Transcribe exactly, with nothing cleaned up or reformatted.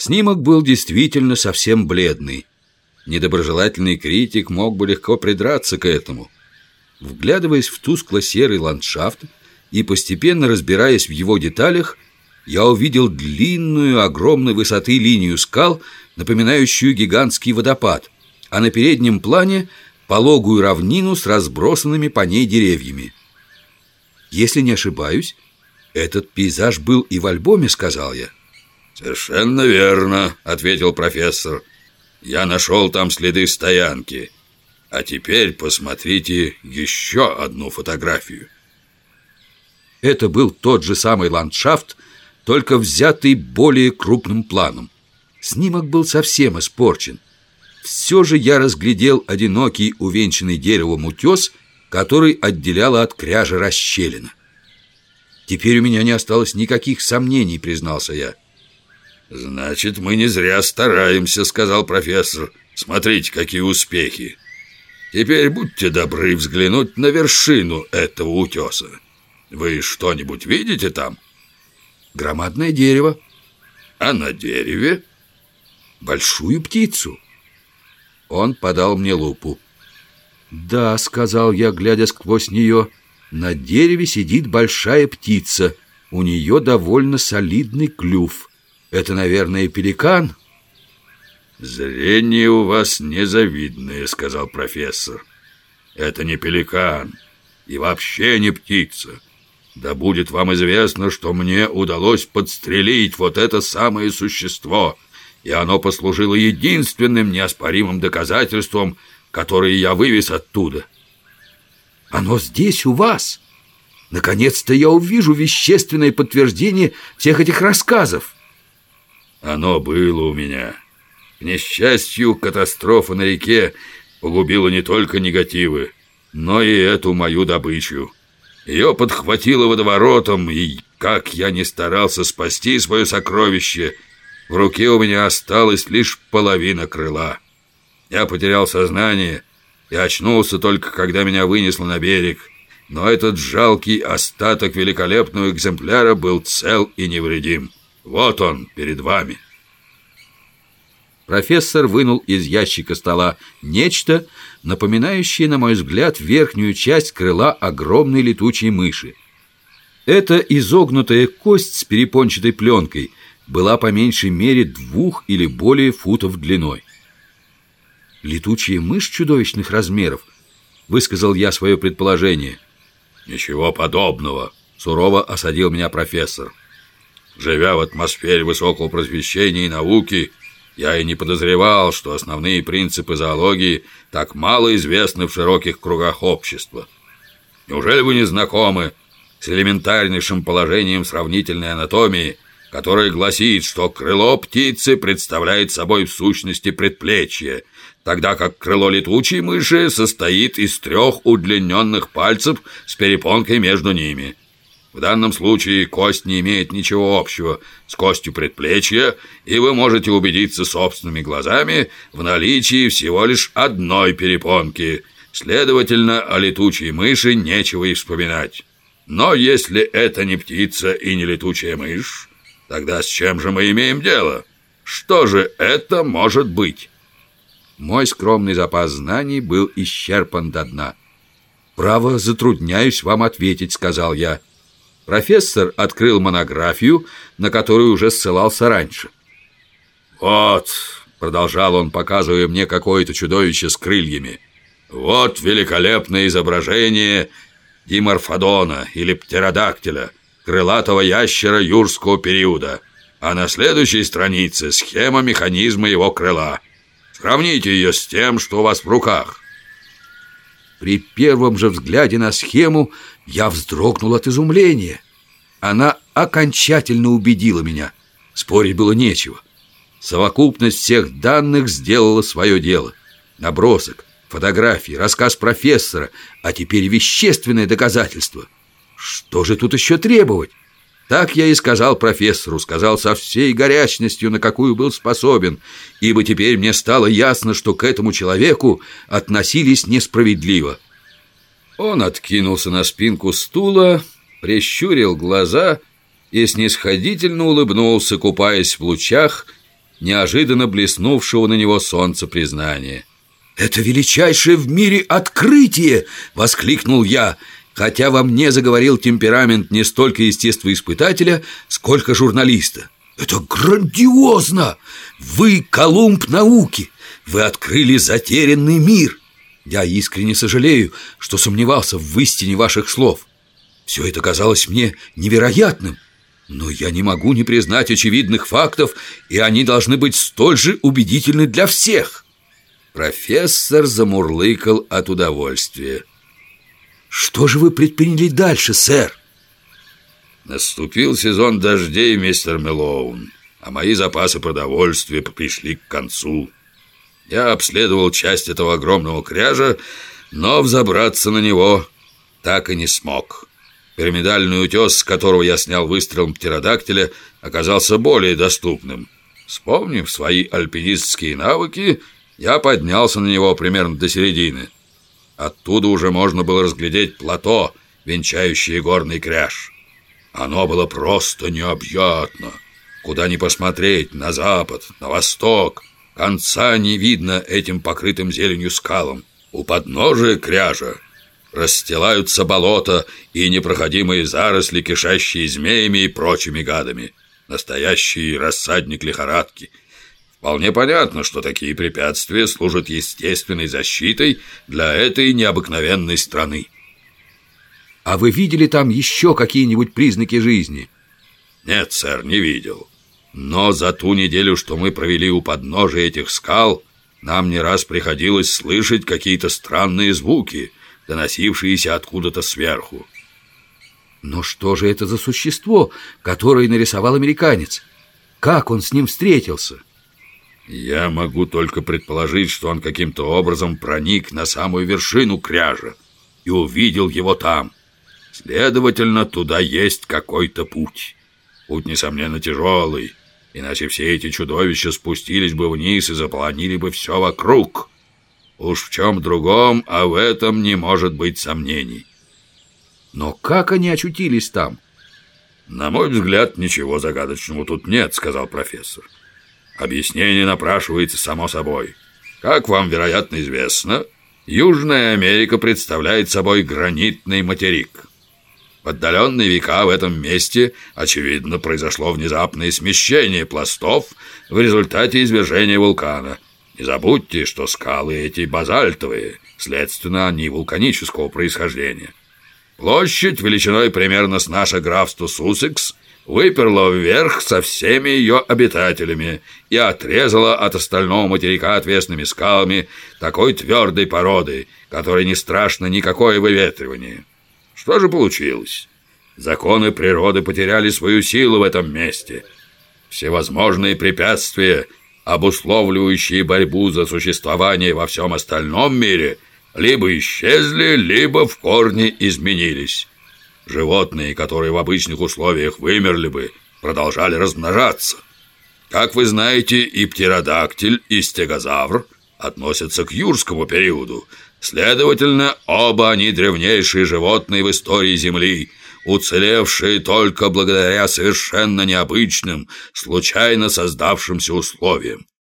Снимок был действительно совсем бледный. Недоброжелательный критик мог бы легко придраться к этому. Вглядываясь в тускло-серый ландшафт и постепенно разбираясь в его деталях, я увидел длинную, огромной высоты линию скал, напоминающую гигантский водопад, а на переднем плане пологую равнину с разбросанными по ней деревьями. «Если не ошибаюсь, этот пейзаж был и в альбоме», — сказал я. «Совершенно верно», — ответил профессор. «Я нашел там следы стоянки. А теперь посмотрите еще одну фотографию». Это был тот же самый ландшафт, только взятый более крупным планом. Снимок был совсем испорчен. Все же я разглядел одинокий, увенчанный деревом утес, который отделяла от кряжа расщелина. «Теперь у меня не осталось никаких сомнений», — признался я. «Значит, мы не зря стараемся», — сказал профессор. «Смотрите, какие успехи. Теперь будьте добры взглянуть на вершину этого утеса. Вы что-нибудь видите там?» «Громадное дерево». «А на дереве?» «Большую птицу». Он подал мне лупу. «Да», — сказал я, глядя сквозь нее, — «на дереве сидит большая птица. У нее довольно солидный клюв. Это, наверное, пеликан?» «Зрение у вас незавидное», — сказал профессор. «Это не пеликан и вообще не птица. Да будет вам известно, что мне удалось подстрелить вот это самое существо, и оно послужило единственным неоспоримым доказательством, которое я вывез оттуда». «Оно здесь, у вас? Наконец-то я увижу вещественное подтверждение всех этих рассказов». «Оно было у меня. К несчастью, катастрофа на реке погубила не только негативы, но и эту мою добычу. Ее подхватило водоворотом, и как я не старался спасти свое сокровище, в руке у меня осталась лишь половина крыла. Я потерял сознание и очнулся только, когда меня вынесло на берег, но этот жалкий остаток великолепного экземпляра был цел и невредим. Вот он перед вами». Профессор вынул из ящика стола нечто, напоминающее, на мой взгляд, верхнюю часть крыла огромной летучей мыши. Эта изогнутая кость с перепончатой пленкой была по меньшей мере двух или более футов длиной. «Летучая мышь чудовищных размеров», — высказал я свое предположение. «Ничего подобного», — сурово осадил меня профессор. «Живя в атмосфере высокого просвещения и науки, я и не подозревал, что основные принципы зоологии так мало известны в широких кругах общества. Неужели вы не знакомы с элементарнейшим положением сравнительной анатомии, которое гласит, что крыло птицы представляет собой в сущности предплечье, тогда как крыло летучей мыши состоит из трех удлиненных пальцев с перепонкой между ними? В данном случае кость не имеет ничего общего с костью предплечья, и вы можете убедиться собственными глазами в наличии всего лишь одной перепонки. Следовательно, о летучей мыши нечего и вспоминать. Но если это не птица и не летучая мышь, тогда с чем же мы имеем дело? Что же это может быть?» Мой скромный запас знаний был исчерпан до дна. «Право, затрудняюсь вам ответить», — сказал я. Профессор открыл монографию, на которую уже ссылался раньше. «Вот», — продолжал он, показывая мне какое-то чудовище с крыльями, «вот великолепное изображение диморфодона или птеродактиля, крылатого ящера юрского периода, а на следующей странице схема механизма его крыла. Сравните ее с тем, что у вас в руках». При первом же взгляде на схему я вздрогнул от изумления. Она окончательно убедила меня. Спорить было нечего. Совокупность всех данных сделала свое дело. Набросок, фотографии, рассказ профессора, а теперь вещественное доказательство. Что же тут еще требовать? Так я и сказал профессору, сказал со всей горячностью, на какую был способен, ибо теперь мне стало ясно, что к этому человеку относились несправедливо. Он откинулся на спинку стула, прищурил глаза и снисходительно улыбнулся, купаясь в лучах неожиданно блеснувшего на него солнца признания. «Это величайшее в мире открытие!» — воскликнул я, хотя во мне заговорил темперамент не столько естествоиспытателя, сколько журналиста. «Это грандиозно! Вы Колумб науки! Вы открыли затерянный мир! Я искренне сожалею, что сомневался в истине ваших слов. Все это казалось мне невероятным, но я не могу не признать очевидных фактов, и они должны быть столь же убедительны для всех». Профессор замурлыкал от удовольствия. «Что же вы предприняли дальше, сэр?» «Наступил сезон дождей, мистер Мэлоун, а мои запасы продовольствия пришли к концу. Я обследовал часть этого огромного кряжа, но взобраться на него так и не смог. Пирамидальный утес, с которого я снял выстрелом птеродактиля, оказался более доступным. Вспомнив свои альпинистские навыки, я поднялся на него примерно до середины. Оттуда уже можно было разглядеть плато, венчающее горный кряж. Оно было просто необъятно. Куда ни посмотреть, на запад, на восток, конца не видно этим покрытым зеленью скалам. У подножия кряжа расстилаются болота и непроходимые заросли, кишащие змеями и прочими гадами. Настоящий рассадник лихорадки. Вполне понятно, что такие препятствия служат естественной защитой для этой необыкновенной страны. А вы видели там еще какие-нибудь признаки жизни? Нет, сэр, не видел. Но за ту неделю, что мы провели у подножия этих скал, нам не раз приходилось слышать какие-то странные звуки, доносившиеся откуда-то сверху. Но что же это за существо, которое нарисовал американец? Как он с ним встретился? Я могу только предположить, что он каким-то образом проник на самую вершину кряжа и увидел его там. Следовательно, туда есть какой-то путь. Путь, несомненно, тяжелый, иначе все эти чудовища спустились бы вниз и заполонили бы все вокруг. Уж в чем другом, а в этом не может быть сомнений. Но как они очутились там? На мой взгляд, ничего загадочного тут нет, сказал профессор. Объяснение напрашивается само собой. Как вам, вероятно, известно, Южная Америка представляет собой гранитный материк. В отдаленные века в этом месте, очевидно, произошло внезапное смещение пластов в результате извержения вулкана. Не забудьте, что скалы эти базальтовые, следственно, они вулканического происхождения. Площадь величиной примерно с наше графство Суссекс выперла вверх со всеми ее обитателями и отрезала от остального материка отвесными скалами такой твердой породы, которой не страшно никакое выветривание. Что же получилось? Законы природы потеряли свою силу в этом месте. Всевозможные препятствия, обусловливающие борьбу за существование во всем остальном мире, либо исчезли, либо в корне изменились. Животные, которые в обычных условиях вымерли бы, продолжали размножаться. Как вы знаете, и птеродактиль, и стегозавр относятся к юрскому периоду. Следовательно, оба они древнейшие животные в истории Земли, уцелевшие только благодаря совершенно необычным, случайно создавшимся условиям.